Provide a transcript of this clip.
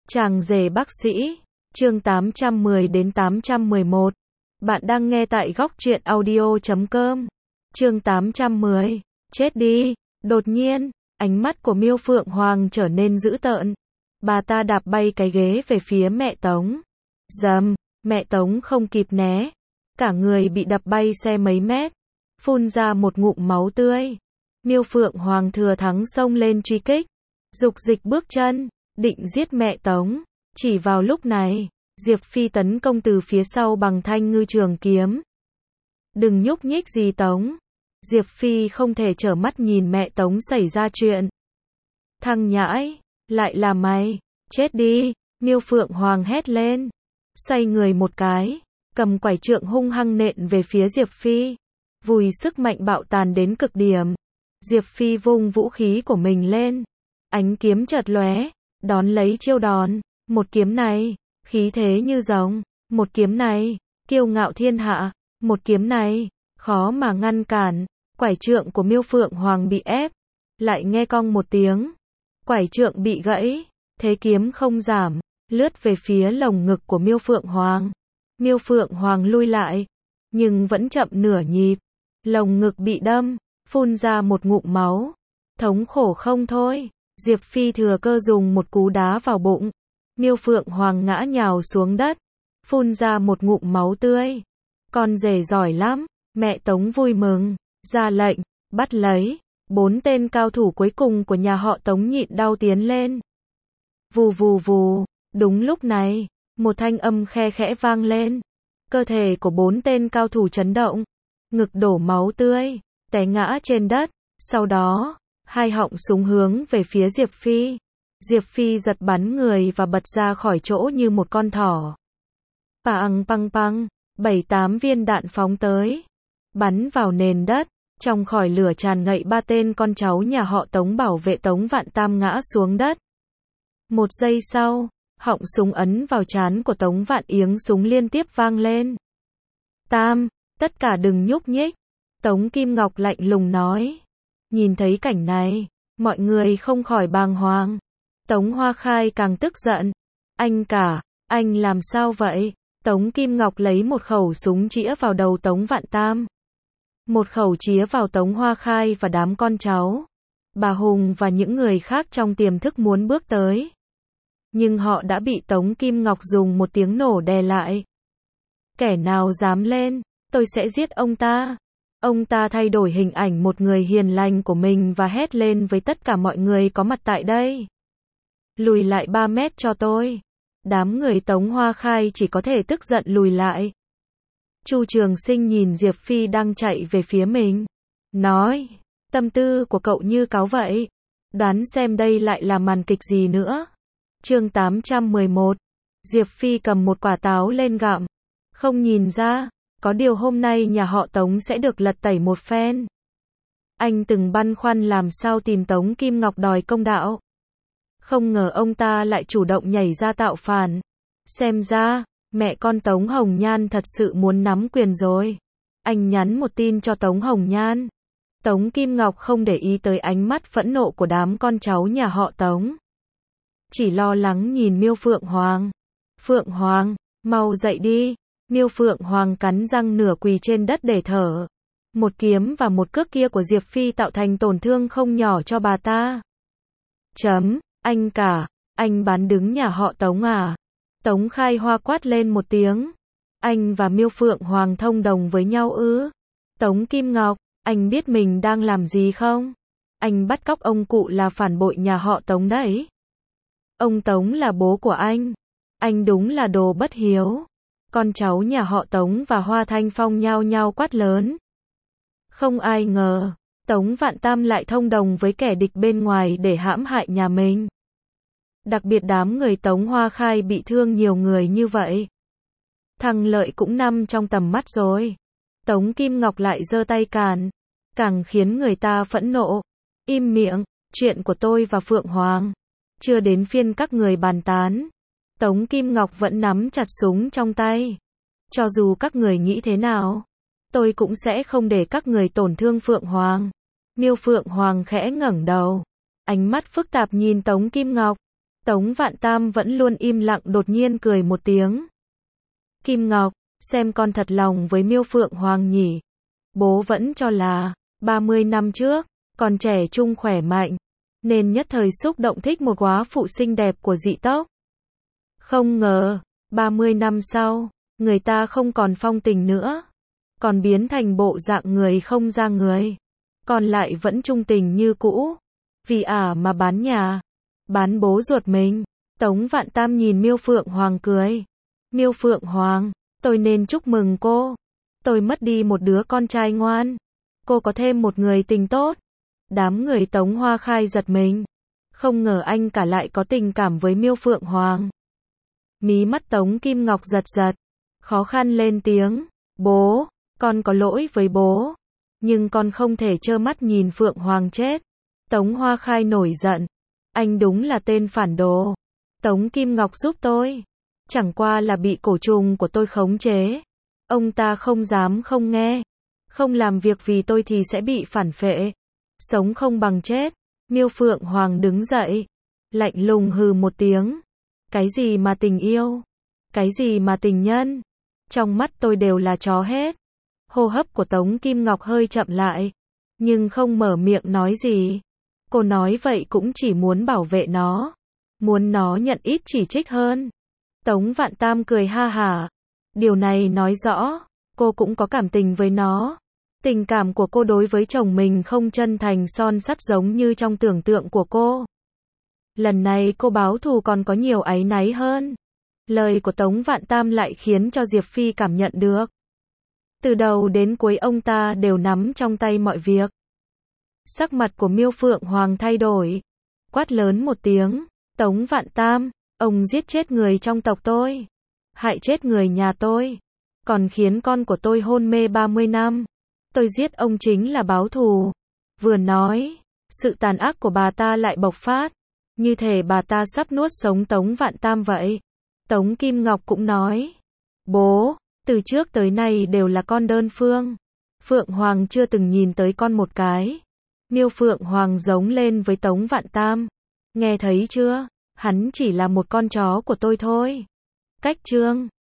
Chàng rể bác sĩ, chương 810 đến 811. Bạn đang nghe tại góc truyện audio.com. Chương 810. Chết đi. Đột nhiên, ánh mắt của Miêu Phượng Hoàng trở nên dữ tợn. Bà ta đạp bay cái ghế về phía mẹ Tống. Dầm, mẹ Tống không kịp né. Cả người bị đập bay xe mấy mét. Phun ra một ngụm máu tươi. Miêu Phượng Hoàng thừa thắng xông lên truy kích. Dục dịch bước chân, định giết mẹ Tống. Chỉ vào lúc này, Diệp Phi tấn công từ phía sau bằng thanh ngư trường kiếm. Đừng nhúc nhích gì Tống. Diệp Phi không thể trở mắt nhìn mẹ Tống xảy ra chuyện. Thằng nhãi, lại là mày, chết đi, Miêu Phượng Hoàng hét lên. Xoay người một cái, cầm quải trượng hung hăng nện về phía Diệp Phi. Vùi sức mạnh bạo tàn đến cực điểm. Diệp Phi vung vũ khí của mình lên. Ánh kiếm chợt lóe, đón lấy chiêu đòn. Một kiếm này, khí thế như rồng. Một kiếm này, kiêu ngạo thiên hạ. Một kiếm này, khó mà ngăn cản. Quải trượng của Miêu Phượng Hoàng bị ép. Lại nghe cong một tiếng. Quải trượng bị gãy. Thế kiếm không giảm, lướt về phía lồng ngực của Miêu Phượng Hoàng. Miêu Phượng Hoàng lui lại, nhưng vẫn chậm nửa nhịp. Lồng ngực bị đâm, phun ra một ngụm máu. Thống khổ không thôi. Diệp Phi thừa cơ dùng một cú đá vào bụng. Miêu Phượng Hoàng ngã nhào xuống đất, phun ra một ngụm máu tươi. Con rể giỏi lắm. Mẹ Tống vui mừng, ra lệnh, bắt lấy. 4 tên cao thủ cuối cùng của nhà họ Tống nhịn đau tiến lên. Vù vù vù, đúng lúc này, một thanh âm khe khẽ vang lên. Cơ thể của 4 tên cao thủ chấn động, ngực đổ máu tươi, té ngã trên đất. Sau đó, hai họng súng hướng về phía Diệp Phi. Diệp Phi giật bắn người và bật ra khỏi chỗ như một con thỏ. Pang pang pang, 7-8 viên đạn phóng tới, bắn vào nền đất. Trong khỏi lửa tràn ngậy 3 tên con cháu nhà họ Tống bảo vệ Tống Vạn Tam ngã xuống đất. Một giây sau, họng súng ấn vào trán của Tống Vạn Yếng, súng liên tiếp vang lên. Tam, tất cả đừng nhúc nhích. Tống Kim Ngọc lạnh lùng nói. Nhìn thấy cảnh này, mọi người không khỏi bàng hoàng. Tống Hoa Khai càng tức giận. Anh cả, anh làm sao vậy? Tống Kim Ngọc lấy một khẩu súng chĩa vào đầu Tống Vạn Tam. Một khẩu chĩa vào Tống Hoa Khai và đám con cháu. Bà Hùng và những người khác trong tiềm thức muốn bước tới. Nhưng họ đã bị Tống Kim Ngọc dùng một tiếng nổ đè lại. Kẻ nào dám lên, tôi sẽ giết ông ta. Ông ta thay đổi hình ảnh một người hiền lành của mình và hét lên với tất cả mọi người có mặt tại đây. Lùi lại 3 mét cho tôi. Đám người Tống Hoa Khai chỉ có thể tức giận lùi lại. Chu Trường Sinh nhìn Diệp Phi đang chạy về phía mình. Nói, tâm tư của cậu như cáo vậy. Đoán xem đây lại là màn kịch gì nữa. Chương 811. Diệp Phi cầm một quả táo lên gặm. Không nhìn ra, có điều hôm nay nhà họ Tống sẽ được lật tẩy một phen. Anh từng băn khoăn làm sao tìm Tống Kim Ngọc đòi công đạo. Không ngờ ông ta lại chủ động nhảy ra tạo phản. Xem ra, mẹ con Tống Hồng Nhan thật sự muốn nắm quyền rồi. Anh nhắn một tin cho Tống Hồng Nhan. Tống Kim Ngọc không để ý tới ánh mắt phẫn nộ của đám con cháu nhà họ Tống. Chỉ lo lắng nhìn Miêu Phượng Hoàng. Phượng Hoàng, mau dậy đi. Miêu Phượng Hoàng cắn răng nửa quỳ trên đất để thở. Một kiếm và một cước kia của Diệp Phi tạo thành tổn thương không nhỏ cho bà ta. Anh cả, anh bán đứng nhà họ Tống à? Tống Khai Hoa quát lên một tiếng. Anh và Miêu Phượng Hoàng thông đồng với nhau ư? Tống Kim Ngọc, anh biết mình đang làm gì không? Anh bắt cóc ông cụ là phản bội nhà họ Tống đấy. Ông Tống là bố của anh. Anh đúng là đồ bất hiếu. Con cháu nhà họ Tống và Hoa Thanh Phong nhao nhao quát lớn. Không ai ngờ, Tống Vạn Tam lại thông đồng với kẻ địch bên ngoài để hãm hại nhà mình. Đặc biệt đám người Tống Hoa Khai bị thương nhiều người như vậy. Thằng Lợi cũng nằm trong tầm mắt rồi. Tống Kim Ngọc lại giơ tay cản, càng khiến người ta phẫn nộ. Im miệng, chuyện của tôi và Phượng Hoàng. Chưa đến phiên các người bàn tán. Tống Kim Ngọc vẫn nắm chặt súng trong tay. Cho dù các người nghĩ thế nào, tôi cũng sẽ không để các người tổn thương Phượng Hoàng. Miêu Phượng Hoàng khẽ ngẩng đầu. Ánh mắt phức tạp nhìn Tống Kim Ngọc. Tống Vạn Tam vẫn luôn im lặng đột nhiên cười một tiếng. Kim Ngọc, xem con thật lòng với Miêu Phượng Hoàng nhỉ. Bố vẫn cho là 30 năm trước, còn trẻ trung khỏe mạnh, nên nhất thời xúc động thích một góa phụ xinh đẹp của dị tộc. Không ngờ, 30 năm sau, người ta không còn phong tình nữa, còn biến thành bộ dạng người không ra người, còn lại vẫn trung tình như cũ. Vì mà bán nhà, bán bố ruột mình. Tống Vạn Tam nhìn Miêu Phượng Hoàng cười. Miêu Phượng Hoàng, tôi nên chúc mừng cô. Tôi mất đi một đứa con trai ngoan. Cô có thêm một người tình tốt. Đám người Tống Hoa Khai giật mình. Không ngờ anh cả lại có tình cảm với Miêu Phượng Hoàng. Mí mắt Tống Kim Ngọc giật giật. Khó khăn lên tiếng. Bố, con có lỗi với bố. Nhưng con không thể trơ mắt nhìn Phượng Hoàng chết. Tống Hoa Khai nổi giận. Anh đúng là tên phản đồ. Tống Kim Ngọc giúp tôi. Chẳng qua là bị cổ trùng của tôi khống chế. Ông ta không dám không nghe. Không làm việc vì tôi thì sẽ bị phản phệ. Sống không bằng chết. Miêu Phượng Hoàng đứng dậy. Lạnh lùng hừ một tiếng. Cái gì mà tình yêu? Cái gì mà tình nhân? Trong mắt tôi đều là chó hết. Hô hấp của Tống Kim Ngọc hơi chậm lại. Nhưng không mở miệng nói gì. Cô nói vậy cũng chỉ muốn bảo vệ nó. Muốn nó nhận ít chỉ trích hơn. Tống Vạn Tam cười ha hả. Điều này nói rõ, cô cũng có cảm tình với nó. Tình cảm của cô đối với chồng mình không chân thành son sắt giống như trong tưởng tượng của cô. Lần này cô báo thù còn có nhiều áy náy hơn. Lời của Tống Vạn Tam lại khiến cho Diệp Phi cảm nhận được. Từ đầu đến cuối ông ta đều nắm trong tay mọi việc. Sắc mặt của Miêu Phượng Hoàng thay đổi. Quát lớn một tiếng. Tống Vạn Tam, ông giết chết người trong tộc tôi. Hại chết người nhà tôi. Còn khiến con của tôi hôn mê 30 năm. Tôi giết ông chính là báo thù. Vừa nói, sự tàn ác của bà ta lại bộc phát. Như thể bà ta sắp nuốt sống Tống Vạn Tam vậy. Tống Kim Ngọc cũng nói. Bố, từ trước tới nay đều là con đơn phương. Phượng Hoàng chưa từng nhìn tới con một cái. Miêu Phượng Hoàng giống lên với Tống Vạn Tam. Nghe thấy chưa? Hắn chỉ là một con chó của tôi thôi. Cách chương